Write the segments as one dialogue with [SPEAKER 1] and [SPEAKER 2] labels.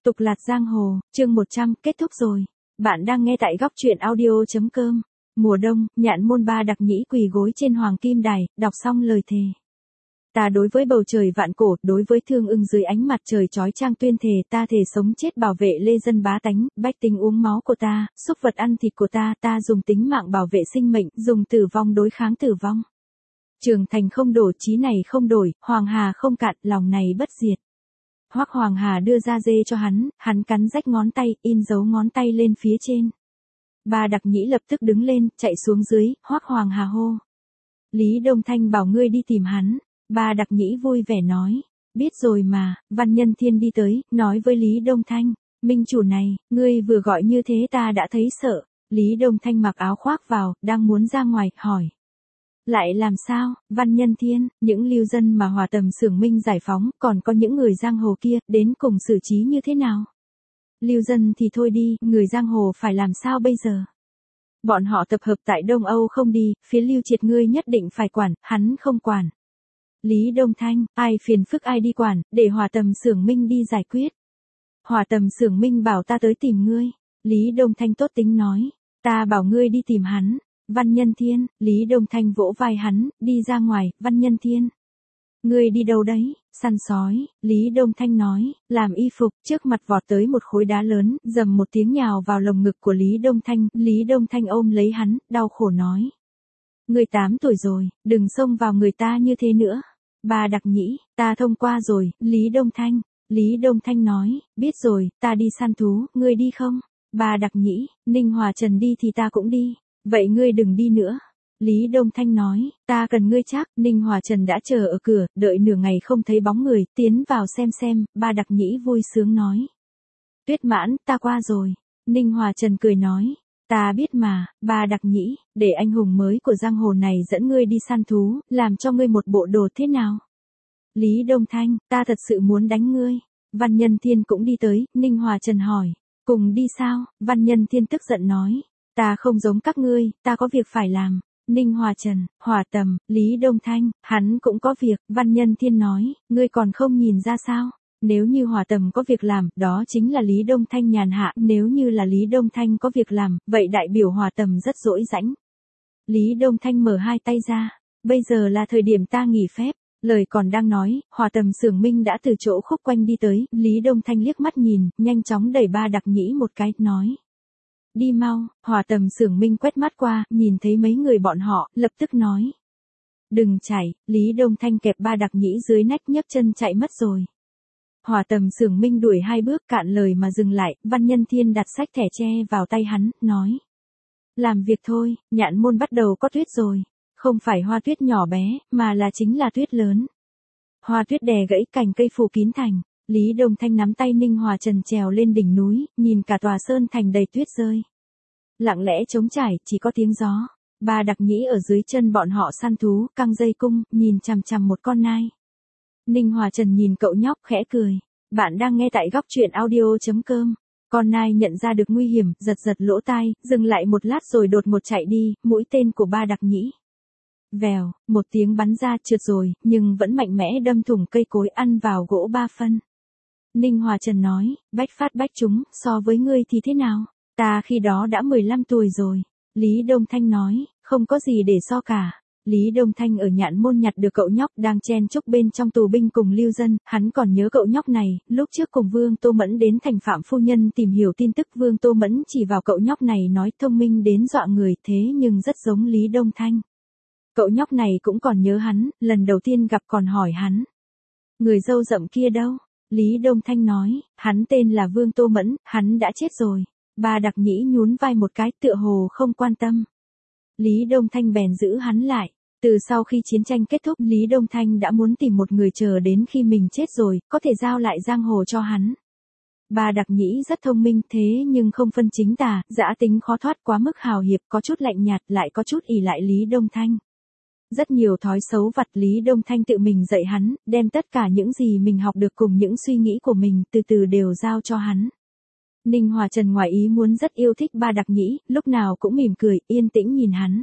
[SPEAKER 1] Tục lạt giang hồ, chương 100, kết thúc rồi. Bạn đang nghe tại góc truyện audio.com. Mùa đông, Nhạn Môn Ba Đặc Nhĩ quỳ gối trên hoàng kim đài, đọc xong lời thề. Ta đối với bầu trời vạn cổ, đối với thương ưng dưới ánh mặt trời chói chang tuyên thề, ta thề sống chết bảo vệ lê dân bá tánh, bách tính uống máu của ta, súc vật ăn thịt của ta dùng tính mạng bảo vệ sinh mệnh, dùng tử vong đối kháng tử vong. Trường thành không đổ, chí này không đổi, hoàng hà không cạn, lòng này bất diệt. Hoắc Hoàng Hà đưa ra dê cho hắn cắn rách ngón tay, in dấu ngón tay lên phía trên. Ba Đặc Nhĩ lập tức đứng lên, chạy xuống dưới, Hoắc Hoàng Hà hô. Lý Đông Thanh bảo ngươi đi tìm hắn. Ba Đặc Nhĩ vui vẻ nói. Biết rồi mà. Văn Nhân Thiên đi tới, nói với Lý Đông Thanh. Minh chủ này, ngươi vừa gọi như thế ta đã thấy sợ. Lý Đông Thanh mặc áo khoác vào, đang muốn ra ngoài, hỏi. Lại làm sao, Văn Nhân Thiên, những lưu dân mà Hòa Tầm Xưởng Minh giải phóng, còn có những người giang hồ kia, đến cùng xử trí như thế nào? Lưu dân thì thôi đi, người giang hồ phải làm sao bây giờ? Bọn họ tập hợp tại Đông Âu không đi, phía Lưu Triệt ngươi nhất định phải quản, hắn không quản. Lý Đông Thanh, ai phiền phức ai đi quản, để Hòa Tầm Xưởng Minh đi giải quyết. Hòa Tầm Xưởng Minh bảo ta tới tìm ngươi. Lý Đông Thanh tốt tính nói, ta bảo ngươi đi tìm hắn. Văn Nhân Thiên, Lý Đông Thanh vỗ vai hắn, đi ra ngoài, Văn Nhân Thiên. Ngươi đi đâu đấy, săn sói, Lý Đông Thanh nói, làm y phục, trước mặt vọt tới một khối đá lớn, dầm một tiếng nhào vào lồng ngực của Lý Đông Thanh ôm lấy hắn, đau khổ nói. Ngươi 8 tuổi rồi, đừng xông vào người ta như thế nữa. Ba Đặc Nhĩ, ta thông qua rồi, Lý Đông Thanh nói, biết rồi, ta đi săn thú, ngươi đi không? Ba Đặc Nhĩ, Ninh Hòa Trần đi thì ta cũng đi. Vậy ngươi đừng đi nữa. Lý Đông Thanh nói, ta cần ngươi chắc. Ninh Hòa Trần đã chờ ở cửa, đợi nửa ngày không thấy bóng người, tiến vào xem. Ba Đặc Nhĩ vui sướng nói. Tuyết Mãn, ta qua rồi. Ninh Hòa Trần cười nói, ta biết mà, Ba Đặc Nhĩ, để anh hùng mới của giang hồ này dẫn ngươi đi săn thú, làm cho ngươi một bộ đồ thế nào? Lý Đông Thanh, ta thật sự muốn đánh ngươi. Văn Nhân Thiên cũng đi tới, Ninh Hòa Trần hỏi, cùng đi sao? Văn Nhân Thiên tức giận nói. Ta không giống các ngươi, ta có việc phải làm. Ninh Hòa Trần, Hòa Tầm, Lý Đông Thanh, hắn cũng có việc. Văn Nhân Thiên nói, ngươi còn không nhìn ra sao? Nếu như Hòa Tầm có việc làm, đó chính là Lý Đông Thanh nhàn hạ. Nếu như là Lý Đông Thanh có việc làm, vậy đại biểu Hòa Tầm rất dỗi rãnh. Lý Đông Thanh mở hai tay ra. Bây giờ là thời điểm ta nghỉ phép. Lời còn đang nói, Hòa Tầm Xưởng Minh đã từ chỗ khúc quanh đi tới. Lý Đông Thanh liếc mắt nhìn, nhanh chóng đẩy Ba Đặc Nhĩ một cái, nói. Đi mau, Hòa Tầm Xưởng Minh quét mắt qua, nhìn thấy mấy người bọn họ, lập tức nói. Đừng chạy, Lý Đông Thanh kẹp Ba Đặc Nhĩ dưới nách nhấc chân chạy mất rồi. Hòa Tầm Xưởng Minh đuổi 2 bước cạn lời mà dừng lại, Văn Nhân Thiên đặt sách thẻ tre vào tay hắn, nói. Làm việc thôi, Nhạn Môn bắt đầu có tuyết rồi. Không phải hoa tuyết nhỏ bé, mà là chính là tuyết lớn. Hoa tuyết đè gãy cành cây phủ kín thành. Lý Đông Thanh nắm tay Ninh Hòa Trần trèo lên đỉnh núi, nhìn cả tòa sơn thành đầy tuyết rơi. Lặng lẽ trống trải, chỉ có tiếng gió. Ba Đặc Nhĩ ở dưới chân bọn họ săn thú, căng dây cung, nhìn chằm chằm một con nai. Ninh Hòa Trần nhìn cậu nhóc khẽ cười. Bạn đang nghe tại góc truyện audio.com. Con nai nhận ra được nguy hiểm, giật lỗ tai, dừng lại một lát rồi đột ngột chạy đi, mũi tên của Ba Đặc Nhĩ. Vèo, một tiếng bắn ra trượt rồi, nhưng vẫn mạnh mẽ đâm thủng cây cối ăn vào gỗ 3 phân. Ninh Hòa Trần nói, bách phát bách trúng, so với ngươi thì thế nào? Ta khi đó đã 15 tuổi rồi. Lý Đông Thanh nói, không có gì để so cả. Lý Đông Thanh ở Nhạn Môn nhặt được cậu nhóc đang chen chúc bên trong tù binh cùng lưu dân, hắn còn nhớ cậu nhóc này, lúc trước cùng Vương Tô Mẫn đến thành Phạm Phu Nhân tìm hiểu tin tức. Vương Tô Mẫn chỉ vào cậu nhóc này nói thông minh đến dọa người, thế nhưng rất giống Lý Đông Thanh. Cậu nhóc này cũng còn nhớ hắn, lần đầu tiên gặp còn hỏi hắn. Người râu rậm kia đâu? Lý Đông Thanh nói, hắn tên là Vương Tô Mẫn, hắn đã chết rồi. Ba Đặc Nhĩ nhún vai một cái, tựa hồ không quan tâm. Lý Đông Thanh bèn giữ hắn lại. Từ sau khi chiến tranh kết thúc, Lý Đông Thanh đã muốn tìm một người chờ đến khi mình chết rồi, có thể giao lại giang hồ cho hắn. Ba Đặc Nhĩ rất thông minh thế nhưng không phân chính tà, dã tính khó thoát, quá mức hào hiệp, có chút lạnh nhạt, lại có chút ỷ lại Lý Đông Thanh. Rất nhiều thói xấu vặt Lý Đông Thanh tự mình dạy hắn, đem tất cả những gì mình học được cùng những suy nghĩ của mình từ từ đều giao cho hắn. Ninh Hòa Trần ngoài ý muốn rất yêu thích Ba Đặc Nhĩ, lúc nào cũng mỉm cười, yên tĩnh nhìn hắn.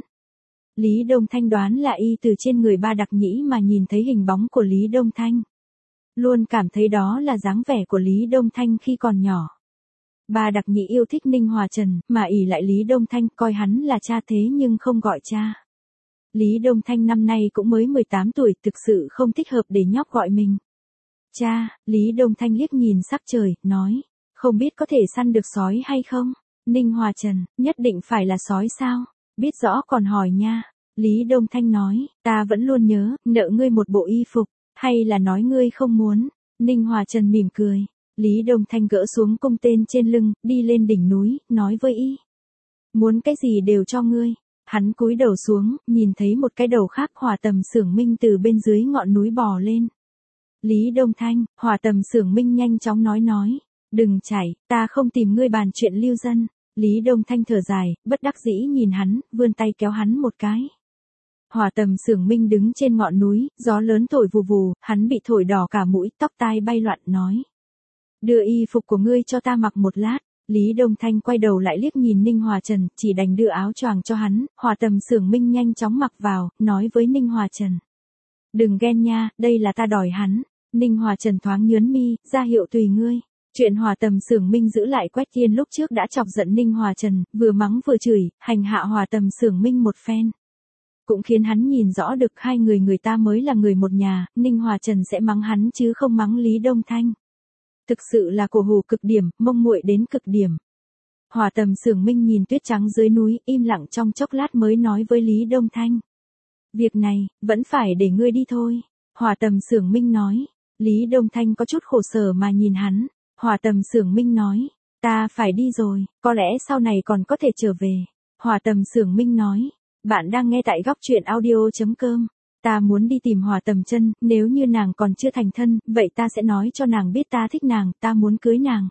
[SPEAKER 1] Lý Đông Thanh đoán là y từ trên người Ba Đặc Nhĩ mà nhìn thấy hình bóng của Lý Đông Thanh. Luôn cảm thấy đó là dáng vẻ của Lý Đông Thanh khi còn nhỏ. Ba Đặc Nhĩ yêu thích Ninh Hòa Trần, mà ỷ lại Lý Đông Thanh, coi hắn là cha thế nhưng không gọi cha. Lý Đông Thanh năm nay cũng mới 18 tuổi, thực sự không thích hợp để nhóc gọi mình. Cha, Lý Đông Thanh liếc nhìn sắc trời, nói, không biết có thể săn được sói hay không? Ninh Hòa Trần, nhất định phải là sói sao? Biết rõ còn hỏi nha. Lý Đông Thanh nói, ta vẫn luôn nhớ, nợ ngươi một bộ y phục, hay là nói ngươi không muốn? Ninh Hòa Trần mỉm cười. Lý Đông Thanh gỡ xuống cung tên trên lưng, đi lên đỉnh núi, nói với y. Muốn cái gì đều cho ngươi. Hắn cúi đầu xuống, nhìn thấy một cái đầu khác Hỏa Tầm Xưởng Minh từ bên dưới ngọn núi bò lên. Lý Đông Thanh, Hỏa Tầm Xưởng Minh nhanh chóng nói. Đừng chạy, ta không tìm ngươi bàn chuyện lưu dân. Lý Đông Thanh thở dài, bất đắc dĩ nhìn hắn, vươn tay kéo hắn một cái. Hỏa Tầm Xưởng Minh đứng trên ngọn núi, gió lớn thổi vù vù, hắn bị thổi đỏ cả mũi, tóc tai bay loạn nói. Đưa y phục của ngươi cho ta mặc một lát. Lý Đông Thanh quay đầu lại liếc nhìn Ninh Hòa Trần, chỉ đành đưa áo choàng cho hắn. Hỏa Tầm Xưởng Minh nhanh chóng mặc vào, nói với Ninh Hòa Trần. Đừng ghen nha, đây là ta đòi hắn. Ninh Hòa Trần thoáng nhướng mi, ra hiệu tùy ngươi. Chuyện Hỏa Tầm Xưởng Minh giữ lại Quách Thiên lúc trước đã chọc giận Ninh Hòa Trần, vừa mắng vừa chửi, hành hạ Hỏa Tầm Xưởng Minh một phen. Cũng khiến hắn nhìn rõ được hai người ta mới là người một nhà, Ninh Hòa Trần sẽ mắng hắn chứ không mắng Lý Đông Thanh. Thực sự là cổ hủ cực điểm, mông muội đến cực điểm. Hỏa Tầm Xưởng Minh nhìn tuyết trắng dưới núi, im lặng trong chốc lát mới nói với Lý Đông Thanh. Việc này, vẫn phải để ngươi đi thôi. Hỏa Tầm Xưởng Minh nói. Lý Đông Thanh có chút khổ sở mà nhìn hắn. Hỏa Tầm Xưởng Minh nói. Ta phải đi rồi, có lẽ sau này còn có thể trở về. Hỏa Tầm Xưởng Minh nói. Bạn đang nghe tại góc truyện audio.com. Ta muốn đi tìm Hỏa Tầm Chân, nếu như nàng còn chưa thành thân, vậy ta sẽ nói cho nàng biết ta thích nàng, ta muốn cưới nàng.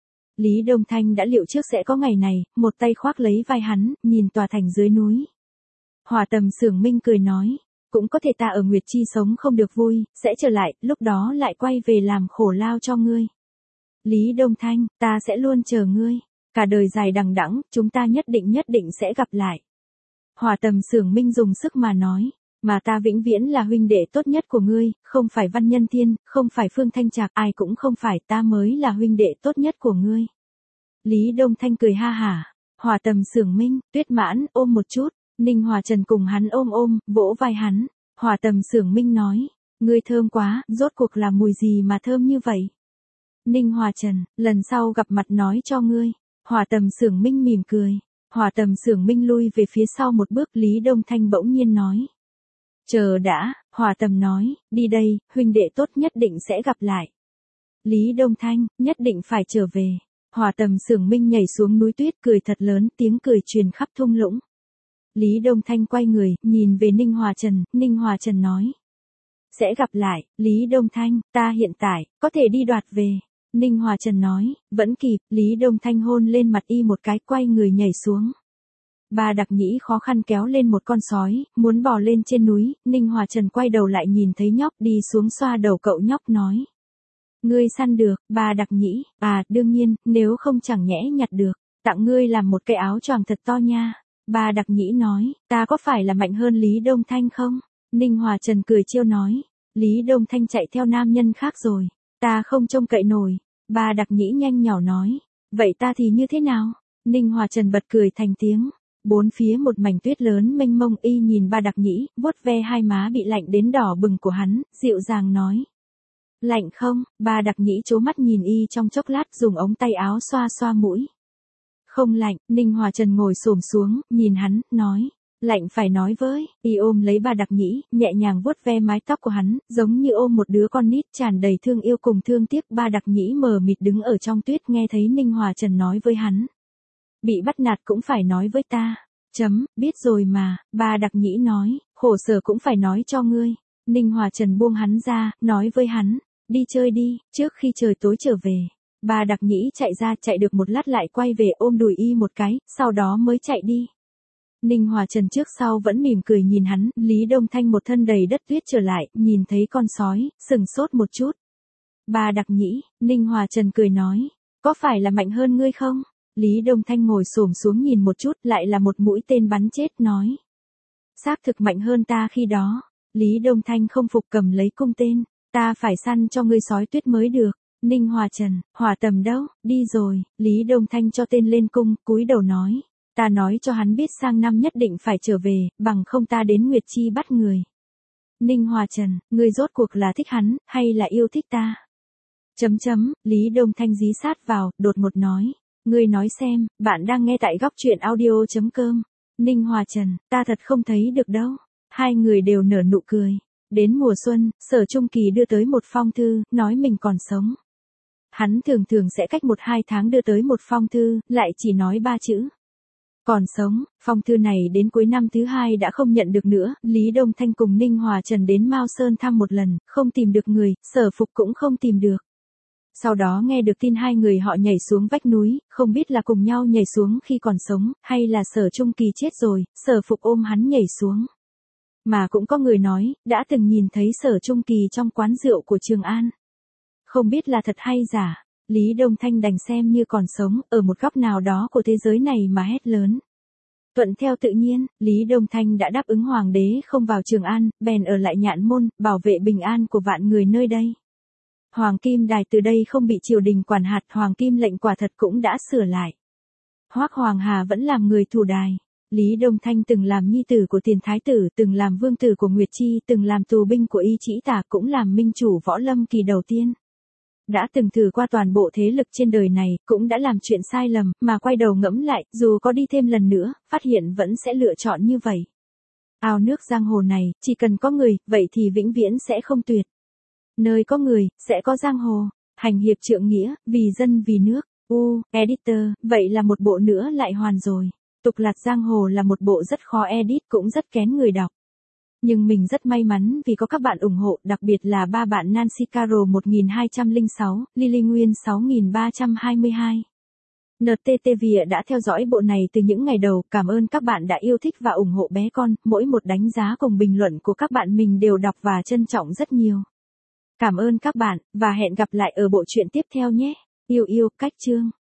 [SPEAKER 1] Lý Đông Thanh đã liệu trước sẽ có ngày này, một tay khoác lấy vai hắn, nhìn tòa thành dưới núi. Hỏa Tầm Xưởng Minh cười nói, cũng có thể ta ở Nguyệt Chi sống không được vui, sẽ trở lại, lúc đó lại quay về làm khổ lao cho ngươi. Lý Đông Thanh, ta sẽ luôn chờ ngươi, cả đời dài đằng đẵng, chúng ta nhất định sẽ gặp lại. Hỏa Tầm Xưởng Minh dùng sức mà nói. Mà ta vĩnh viễn là huynh đệ tốt nhất của ngươi, không phải Văn Nhân Thiên, không phải Phương Thanh Trạc, ai cũng không phải, ta mới là huynh đệ tốt nhất của ngươi. Lý Đông Thanh cười ha hả. Hỏa Tầm Xưởng Minh, Tuyết Mãn, ôm một chút. Ninh Hòa Trần cùng hắn ôm, vỗ vai hắn. Hỏa Tầm Xưởng Minh nói, ngươi thơm quá, rốt cuộc là mùi gì mà thơm như vậy? Ninh Hòa Trần, lần sau gặp mặt nói cho ngươi. Hỏa Tầm Xưởng Minh mỉm cười. Hỏa Tầm Xưởng Minh lui về phía sau một bước, Lý Đông Thanh bỗng nhiên nói. Chờ đã, Hỏa Tầm nói, đi đây, huynh đệ tốt nhất định sẽ gặp lại. Lý Đông Thanh, nhất định phải trở về. Hỏa Tầm Xưởng Minh nhảy xuống núi tuyết cười thật lớn, tiếng cười truyền khắp thung lũng. Lý Đông Thanh quay người, nhìn về Ninh Hòa Trần nói. Sẽ gặp lại, Lý Đông Thanh, ta hiện tại, có thể đi đoạt về. Ninh Hòa Trần nói, vẫn kịp, Lý Đông Thanh hôn lên mặt y một cái, quay người nhảy xuống. Ba Đặc Nhĩ khó khăn kéo lên một con sói, muốn bò lên trên núi, Ninh Hòa Trần quay đầu lại nhìn thấy nhóc đi xuống, xoa đầu cậu nhóc nói. Ngươi săn được, Ba Đặc Nhĩ, đương nhiên, nếu không chẳng nhẽ nhặt được, tặng ngươi làm một cái áo choàng thật to nha. Ba Đặc Nhĩ nói, ta có phải là mạnh hơn Lý Đông Thanh không? Ninh Hòa Trần cười trêu nói, Lý Đông Thanh chạy theo nam nhân khác rồi, ta không trông cậy nổi. Ba Đặc Nhĩ nhanh nhỏ nói, vậy ta thì như thế nào? Ninh Hòa Trần bật cười thành tiếng. Bốn phía một mảnh tuyết lớn mênh mông, y nhìn Ba Đặc Nhĩ, vuốt ve hai má bị lạnh đến đỏ bừng của hắn, dịu dàng nói. Lạnh không? Ba Đặc Nhĩ trố mắt nhìn y trong chốc lát, dùng ống tay áo xoa xoa mũi. Không lạnh. Ninh Hòa Trần ngồi xổm xuống, nhìn hắn, nói. Lạnh phải nói với. Y ôm lấy Ba Đặc Nhĩ, nhẹ nhàng vuốt ve mái tóc của hắn, giống như ôm một đứa con nít, tràn đầy thương yêu cùng thương tiếc. Ba Đặc Nhĩ mờ mịt đứng ở trong tuyết, nghe thấy Ninh Hòa Trần nói với hắn. Bị bắt nạt cũng phải nói với ta. Biết rồi mà. Ba Đặc Nhĩ nói, khổ sở cũng phải nói cho ngươi. Ninh Hòa Trần buông hắn ra, nói với hắn, đi chơi đi, trước khi trời tối trở về. Ba Đặc Nhĩ chạy ra, chạy được một lát lại quay về, ôm đùi y một cái, sau đó mới chạy đi. Ninh Hòa Trần trước sau vẫn mỉm cười nhìn hắn, Lý Đông Thanh một thân đầy đất tuyết trở lại, nhìn thấy con sói, sừng sốt một chút. Ba Đặc Nhĩ, Ninh Hòa Trần cười nói, có phải là mạnh hơn ngươi không? Lý Đông Thanh ngồi xổm xuống nhìn một chút, lại là một mũi tên bắn chết, nói. Xác thực mạnh hơn ta khi đó. Lý Đông Thanh không phục, cầm lấy cung tên. Ta phải săn cho ngươi sói tuyết mới được. Ninh Hòa Trần, Hỏa Tầm đâu, đi rồi. Lý Đông Thanh cho tên lên cung, cúi đầu nói. Ta nói cho hắn biết sang năm nhất định phải trở về, bằng không ta đến Nguyệt Chi bắt người. Ninh Hòa Trần, ngươi rốt cuộc là thích hắn, hay là yêu thích ta? Lý Đông Thanh dí sát vào, đột ngột nói. Ngươi nói xem, bạn đang nghe tại góc truyện audio.com. Ninh Hòa Trần, ta thật không thấy được đâu. Hai người đều nở nụ cười. Đến mùa xuân, Sở Trung Kỳ đưa tới một phong thư, nói mình còn sống. Hắn thường thường sẽ cách 1-2 tháng đưa tới một phong thư, lại chỉ nói 3 chữ. Còn sống, phong thư này đến cuối năm thứ 2 đã không nhận được nữa, Lý Đông Thanh cùng Ninh Hòa Trần đến Mao Sơn thăm một lần, không tìm được người, Sở Phục cũng không tìm được. Sau đó nghe được tin hai người họ nhảy xuống vách núi, không biết là cùng nhau nhảy xuống khi còn sống, hay là Sở Trung Kỳ chết rồi, Sở Phục ôm hắn nhảy xuống. Mà cũng có người nói, đã từng nhìn thấy Sở Trung Kỳ trong quán rượu của Trường An. Không biết là thật hay giả, Lý Đông Thanh đành xem như còn sống, ở một góc nào đó của thế giới này mà hét lớn. Thuận theo tự nhiên, Lý Đông Thanh đã đáp ứng hoàng đế không vào Trường An, bèn ở lại Nhạn Môn, bảo vệ bình an của vạn người nơi đây. Hoàng Kim Đài từ đây không bị triều đình quản hạt, Hoàng Kim lệnh quả thật cũng đã sửa lại. Hoắc Hoàng Hà vẫn làm người thủ đài. Lý Đông Thanh từng làm nhi tử của Tiền Thái Tử, từng làm vương tử của Nguyệt Chi, từng làm tù binh của Y Trĩ Tả, cũng làm minh chủ võ lâm kỳ đầu tiên. Đã từng thử qua toàn bộ thế lực trên đời này, cũng đã làm chuyện sai lầm, mà quay đầu ngẫm lại, dù có đi thêm lần nữa, phát hiện vẫn sẽ lựa chọn như vậy. Ao nước giang hồ này, chỉ cần có người, vậy thì vĩnh viễn sẽ không tuyệt. Nơi có người, sẽ có giang hồ. Hành hiệp trượng nghĩa, vì dân vì nước. Editor, vậy là một bộ nữa lại hoàn rồi. Tục Lạc Giang Hồ là một bộ rất khó edit, cũng rất kén người đọc. Nhưng mình rất may mắn vì có các bạn ủng hộ, đặc biệt là 3 bạn Nancy Caro 1206, Lily Nguyên 6322. NTT Vịa đã theo dõi bộ này từ những ngày đầu, cảm ơn các bạn đã yêu thích và ủng hộ bé con, mỗi một đánh giá cùng bình luận của các bạn mình đều đọc và trân trọng rất nhiều. Cảm ơn các bạn, và hẹn gặp lại ở bộ truyện tiếp theo nhé. Yêu cách chương.